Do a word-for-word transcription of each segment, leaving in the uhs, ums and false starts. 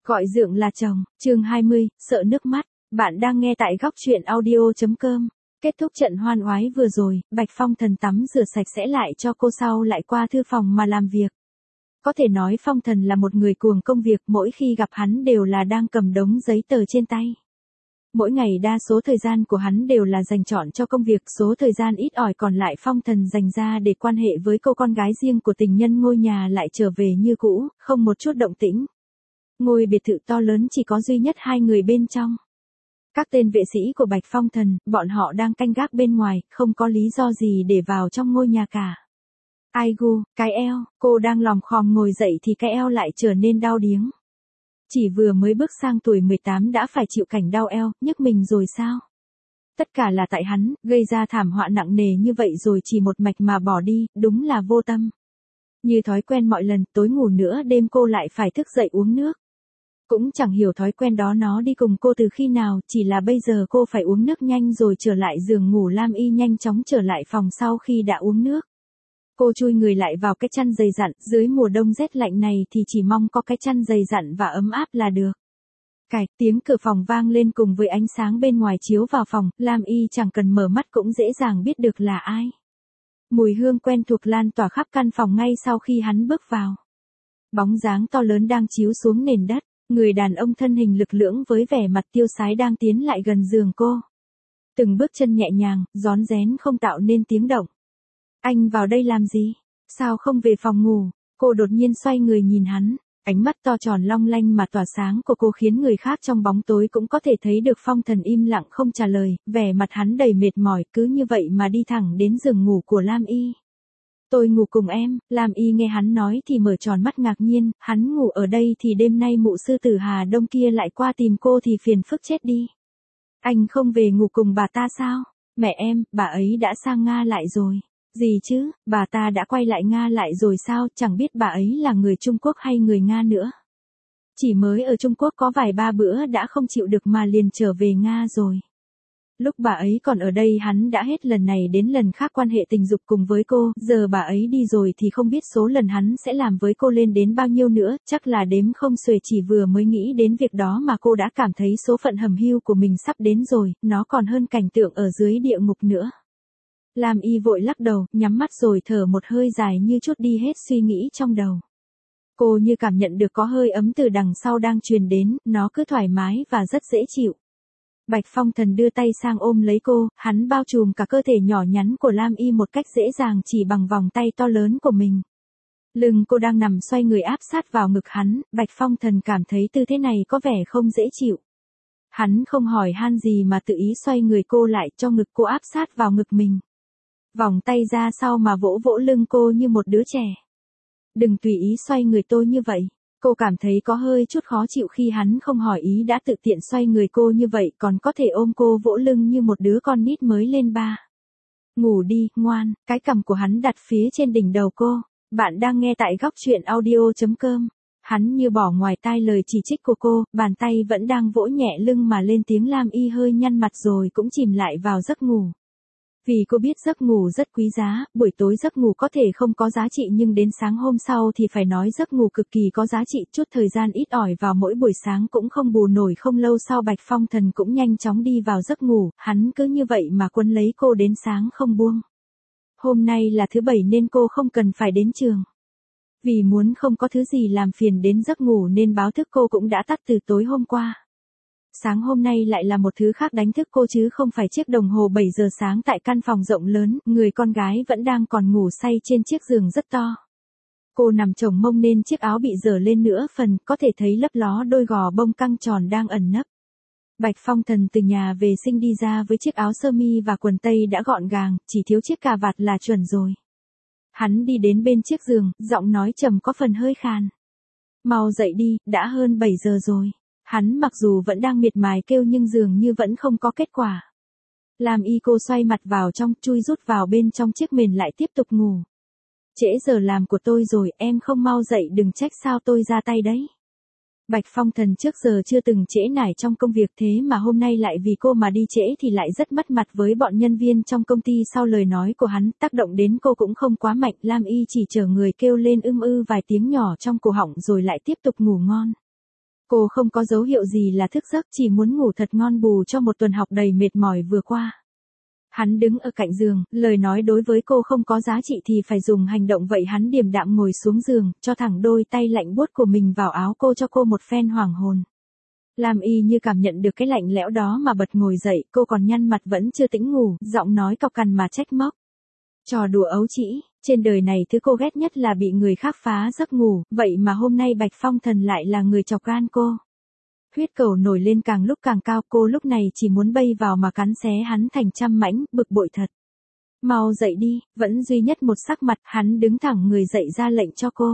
Gọi dượng là chồng, chương hai mươi, sợ nước mắt. Bạn đang nghe tại góc truyện audio.com. Kết thúc trận hoan oái vừa rồi, Bạch Phong Thần tắm rửa sạch sẽ lại cho cô sau lại qua thư phòng mà làm việc. Có thể nói Phong Thần là một người cuồng công việc, mỗi khi gặp hắn đều là đang cầm đống giấy tờ trên tay. Mỗi ngày đa số thời gian của hắn đều là dành chọn cho công việc, số thời gian ít ỏi còn lại Phong Thần dành ra để quan hệ với cô con gái riêng của tình nhân. Ngôi nhà lại trở về như cũ, không một chút động tĩnh. Ngôi biệt thự to lớn chỉ có duy nhất hai người bên trong. Các tên vệ sĩ của Bạch Phong Thần, bọn họ đang canh gác bên ngoài, không có lý do gì để vào trong ngôi nhà cả. Ai gu, cái eo, cô đang lòm khòm ngồi dậy thì cái eo lại trở nên đau điếng. Chỉ vừa mới bước sang tuổi mười tám đã phải chịu cảnh đau eo, nhức mình rồi sao? Tất cả là tại hắn, gây ra thảm họa nặng nề như vậy rồi chỉ một mạch mà bỏ đi, đúng là vô tâm. Như thói quen mọi lần, tối ngủ nửa đêm cô lại phải thức dậy uống nước. Cũng chẳng hiểu thói quen đó nó đi cùng cô từ khi nào, chỉ là bây giờ cô phải uống nước nhanh rồi trở lại giường ngủ. Lam Y nhanh chóng trở lại phòng sau khi đã uống nước. Cô chui người lại vào cái chăn dày dặn, dưới mùa đông rét lạnh này thì chỉ mong có cái chăn dày dặn và ấm áp là được. Cạch, tiếng cửa phòng vang lên cùng với ánh sáng bên ngoài chiếu vào phòng, Lam Y chẳng cần mở mắt cũng dễ dàng biết được là ai. Mùi hương quen thuộc lan tỏa khắp căn phòng ngay sau khi hắn bước vào. Bóng dáng to lớn đang chiếu xuống nền đất, người đàn ông thân hình lực lưỡng với vẻ mặt tiêu sái đang tiến lại gần giường cô. Từng bước chân nhẹ nhàng, rón rén không tạo nên tiếng động. Anh vào đây làm gì? Sao không về phòng ngủ? Cô đột nhiên xoay người nhìn hắn, ánh mắt to tròn long lanh mà tỏa sáng của cô khiến người khác trong bóng tối cũng có thể thấy được. Phong Thần im lặng không trả lời, vẻ mặt hắn đầy mệt mỏi, cứ như vậy mà đi thẳng đến giường ngủ của Lam Y. Tôi ngủ cùng em. Lam Y nghe hắn nói thì mở tròn mắt ngạc nhiên, hắn ngủ ở đây thì đêm nay mụ sư tử Hà Đông kia lại qua tìm cô thì phiền phức chết đi. Anh không về ngủ cùng bà ta sao? Mẹ em, bà ấy đã sang Nga lại rồi. Gì chứ, bà ta đã quay lại Nga lại rồi sao? Chẳng biết bà ấy là người Trung Quốc hay người Nga nữa. Chỉ mới ở Trung Quốc có vài ba bữa đã không chịu được mà liền trở về Nga rồi. Lúc bà ấy còn ở đây hắn đã hết lần này đến lần khác quan hệ tình dục cùng với cô, giờ bà ấy đi rồi thì không biết số lần hắn sẽ làm với cô lên đến bao nhiêu nữa, chắc là đếm không xuể. Chỉ vừa mới nghĩ đến việc đó mà cô đã cảm thấy số phận hầm hưu của mình sắp đến rồi, nó còn hơn cảnh tượng ở dưới địa ngục nữa. Lam Y vội lắc đầu, nhắm mắt rồi thở một hơi dài như trút đi hết suy nghĩ trong đầu. Cô như cảm nhận được có hơi ấm từ đằng sau đang truyền đến, nó cứ thoải mái và rất dễ chịu. Bạch Phong Thần đưa tay sang ôm lấy cô, hắn bao trùm cả cơ thể nhỏ nhắn của Lam Y một cách dễ dàng chỉ bằng vòng tay to lớn của mình. Lưng cô đang nằm xoay người áp sát vào ngực hắn, Bạch Phong Thần cảm thấy tư thế này có vẻ không dễ chịu. Hắn không hỏi han gì mà tự ý xoay người cô lại cho ngực cô áp sát vào ngực mình. Vòng tay ra sau mà vỗ vỗ lưng cô như một đứa trẻ. Đừng tùy ý xoay người tôi như vậy. Cô cảm thấy có hơi chút khó chịu khi hắn không hỏi ý đã tự tiện xoay người cô như vậy, còn có thể ôm cô vỗ lưng như một đứa con nít mới lên ba. Ngủ đi, ngoan. Cái cằm của hắn đặt phía trên đỉnh đầu cô. Bạn đang nghe tại góc truyện audio.com. Hắn như bỏ ngoài tai lời chỉ trích của cô, bàn tay vẫn đang vỗ nhẹ lưng mà lên tiếng. Lam Y hơi nhăn mặt rồi cũng chìm lại vào giấc ngủ. Vì cô biết giấc ngủ rất quý giá, buổi tối giấc ngủ có thể không có giá trị nhưng đến sáng hôm sau thì phải nói giấc ngủ cực kỳ có giá trị. Chút thời gian ít ỏi vào mỗi buổi sáng cũng không bù nổi. Không lâu sau Bạch Phong Thần cũng nhanh chóng đi vào giấc ngủ, hắn cứ như vậy mà quấn lấy cô đến sáng không buông. Hôm nay là thứ bảy nên cô không cần phải đến trường. Vì muốn không có thứ gì làm phiền đến giấc ngủ nên báo thức cô cũng đã tắt từ tối hôm qua. Sáng hôm nay lại là một thứ khác đánh thức cô chứ không phải chiếc đồng hồ bảy giờ sáng tại căn phòng rộng lớn, người con gái vẫn đang còn ngủ say trên chiếc giường rất to. Cô nằm chồng mông nên chiếc áo bị dở lên nửa phần, có thể thấy lấp ló đôi gò bông căng tròn đang ẩn nấp. Bạch Phong Thần từ nhà vệ sinh đi ra với chiếc áo sơ mi và quần tây đã gọn gàng, chỉ thiếu chiếc cà vạt là chuẩn rồi. Hắn đi đến bên chiếc giường, giọng nói trầm có phần hơi khàn. Mau dậy đi, đã hơn bảy giờ rồi. Hắn mặc dù vẫn đang miệt mài kêu nhưng dường như vẫn không có kết quả. Lam Y cô xoay mặt vào trong, chui rút vào bên trong chiếc mền lại tiếp tục ngủ. Trễ giờ làm của tôi rồi, em không mau dậy đừng trách sao tôi ra tay đấy. Bạch Phong Thần trước giờ chưa từng trễ nải trong công việc, thế mà hôm nay lại vì cô mà đi trễ thì lại rất mất mặt với bọn nhân viên trong công ty. Sau lời nói của hắn, tác động đến cô cũng không quá mạnh. Lam Y chỉ chờ người kêu lên ưm ư vài tiếng nhỏ trong cổ họng rồi lại tiếp tục ngủ ngon. Cô không có dấu hiệu gì là thức giấc, chỉ muốn ngủ thật ngon bù cho một tuần học đầy mệt mỏi vừa qua. Hắn đứng ở cạnh giường, lời nói đối với cô không có giá trị thì phải dùng hành động, vậy hắn điềm đạm ngồi xuống giường, cho thẳng đôi tay lạnh buốt của mình vào áo cô, cho cô một phen hoàng hồn. Lam Y như cảm nhận được cái lạnh lẽo đó mà bật ngồi dậy, cô còn nhăn mặt vẫn chưa tĩnh ngủ, giọng nói cọc cằn mà trách móc. Trò đùa ấu trĩ, trên đời này thứ cô ghét nhất là bị người khác phá giấc ngủ, vậy mà hôm nay Bạch Phong Thần lại là người chọc gan cô. Huyết cầu nổi lên càng lúc càng cao, cô lúc này chỉ muốn bay vào mà cắn xé hắn thành trăm mảnh, bực bội thật. Mau dậy đi, vẫn duy nhất một sắc mặt, hắn đứng thẳng người dậy ra lệnh cho cô.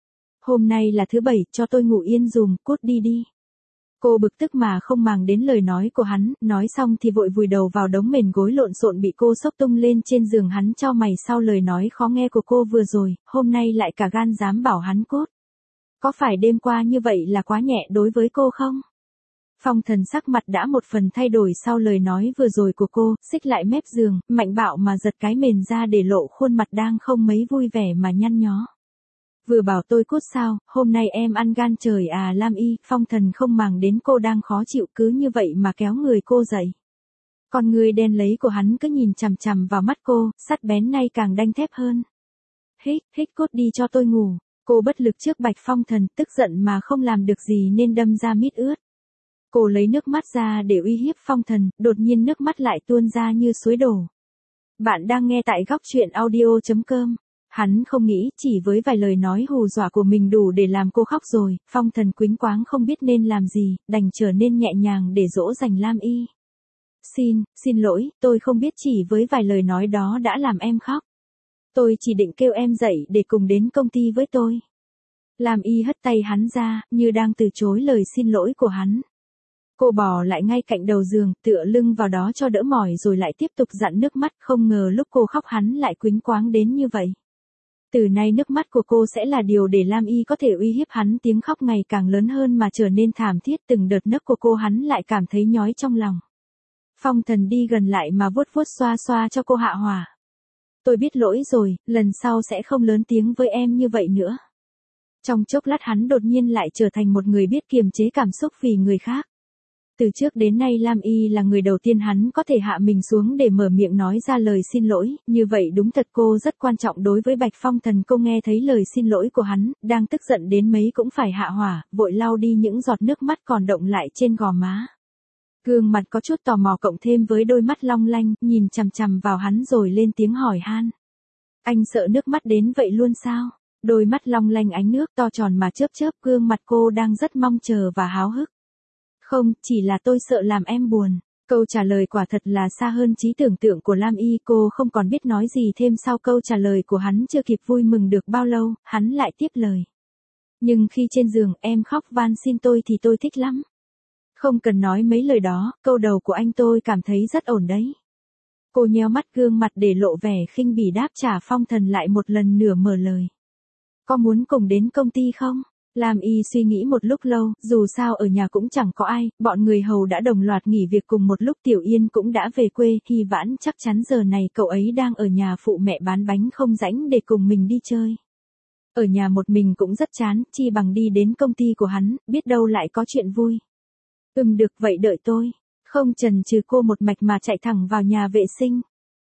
Hôm nay là thứ bảy, cho tôi ngủ yên dùm, cút đi đi. Cô bực tức mà không màng đến lời nói của hắn, nói xong thì vội vùi đầu vào đống mền gối lộn xộn bị cô xốc tung lên trên giường. Hắn chau mày sau lời nói khó nghe của cô vừa rồi, hôm nay lại cả gan dám bảo hắn cút. Có phải đêm qua như vậy là quá nhẹ đối với cô không? Phong Thần sắc mặt đã một phần thay đổi sau lời nói vừa rồi của cô, xích lại mép giường, mạnh bạo mà giật cái mền ra để lộ khuôn mặt đang không mấy vui vẻ mà nhăn nhó. Vừa bảo tôi cút sao, hôm nay em ăn gan trời à Lam Y. Phong Thần không màng đến cô đang khó chịu, cứ như vậy mà kéo người cô dậy. Con người đen lấy của hắn cứ nhìn chằm chằm vào mắt cô, sắt bén nay càng đanh thép hơn. Hít, hít cút đi cho tôi ngủ. Cô bất lực trước Bạch Phong Thần, tức giận mà không làm được gì nên đâm ra mít ướt. Cô lấy nước mắt ra để uy hiếp Phong Thần, đột nhiên nước mắt lại tuôn ra như suối đổ. Bạn đang nghe tại góc truyện audio chấm com. Hắn không nghĩ chỉ với vài lời nói hù dọa của mình đủ để làm cô khóc rồi. Phong Thần quĩnh quáng không biết nên làm gì, đành trở nên nhẹ nhàng để dỗ dành Lam Y. Xin, xin lỗi, tôi không biết chỉ với vài lời nói đó đã làm em khóc. Tôi chỉ định kêu em dậy để cùng đến công ty với tôi. Lam Y hất tay hắn ra, như đang từ chối lời xin lỗi của hắn. Cô bò lại ngay cạnh đầu giường, tựa lưng vào đó cho đỡ mỏi rồi lại tiếp tục dặn nước mắt, không ngờ lúc cô khóc hắn lại quĩnh quáng đến như vậy. Từ nay nước mắt của cô sẽ là điều để Lam Y có thể uy hiếp hắn, tiếng khóc ngày càng lớn hơn mà trở nên thảm thiết, từng đợt nấc của cô hắn lại cảm thấy nhói trong lòng. Phong Thần đi gần lại mà vuốt vuốt xoa xoa cho cô hạ hỏa. Tôi biết lỗi rồi, lần sau sẽ không lớn tiếng với em như vậy nữa. Trong chốc lát hắn đột nhiên lại trở thành một người biết kiềm chế cảm xúc vì người khác. Từ trước đến nay Lam Y là người đầu tiên hắn có thể hạ mình xuống để mở miệng nói ra lời xin lỗi, như vậy đúng thật cô rất quan trọng đối với Bạch Phong Thần. Cô nghe thấy lời xin lỗi của hắn, đang tức giận đến mấy cũng phải hạ hỏa, vội lau đi những giọt nước mắt còn đọng lại trên gò má. Gương mặt có chút tò mò cộng thêm với đôi mắt long lanh, nhìn chằm chằm vào hắn rồi lên tiếng hỏi han. Anh sợ nước mắt đến vậy luôn sao? Đôi mắt long lanh ánh nước to tròn mà chớp chớp, gương mặt cô đang rất mong chờ và háo hức. Không, chỉ là tôi sợ làm em buồn. Câu trả lời quả thật là xa hơn trí tưởng tượng của Lam Y, cô không còn biết nói gì thêm sau câu trả lời của hắn. Chưa kịp vui mừng được bao lâu, hắn lại tiếp lời. Nhưng khi trên giường em khóc van xin tôi thì tôi thích lắm. Không cần nói mấy lời đó, câu đầu của anh tôi cảm thấy rất ổn đấy. Cô nheo mắt, gương mặt để lộ vẻ khinh bỉ đáp trả. Phong Thần lại một lần nửa mở lời. Có muốn cùng đến công ty không? Lam Y suy nghĩ một lúc lâu, dù sao ở nhà cũng chẳng có ai, bọn người hầu đã đồng loạt nghỉ việc cùng một lúc, Tiểu Yên cũng đã về quê, Hy Vãn chắc chắn giờ này cậu ấy đang ở nhà phụ mẹ bán bánh không rảnh để cùng mình đi chơi. Ở nhà một mình cũng rất chán, chi bằng đi đến công ty của hắn, biết đâu lại có chuyện vui. Ừm được, vậy đợi tôi. Không chần chừ cô một mạch mà chạy thẳng vào nhà vệ sinh.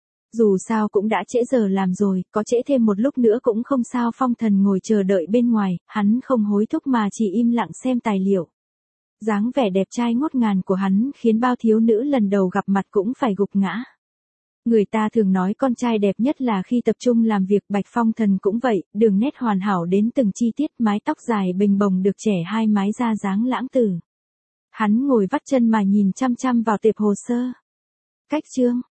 Dù sao cũng đã trễ giờ làm rồi, có trễ thêm một lúc nữa cũng không sao. Phong Thần ngồi chờ đợi bên ngoài, hắn không hối thúc mà chỉ im lặng xem tài liệu. Dáng vẻ đẹp trai ngút ngàn của hắn khiến bao thiếu nữ lần đầu gặp mặt cũng phải gục ngã. Người ta thường nói con trai đẹp nhất là khi tập trung làm việc, Bạch Phong Thần cũng vậy, đường nét hoàn hảo đến từng chi tiết, mái tóc dài bình bồng được trẻ hai mái ra dáng lãng tử. Hắn ngồi vắt chân mà nhìn chăm chăm vào tệp hồ sơ. Cách chương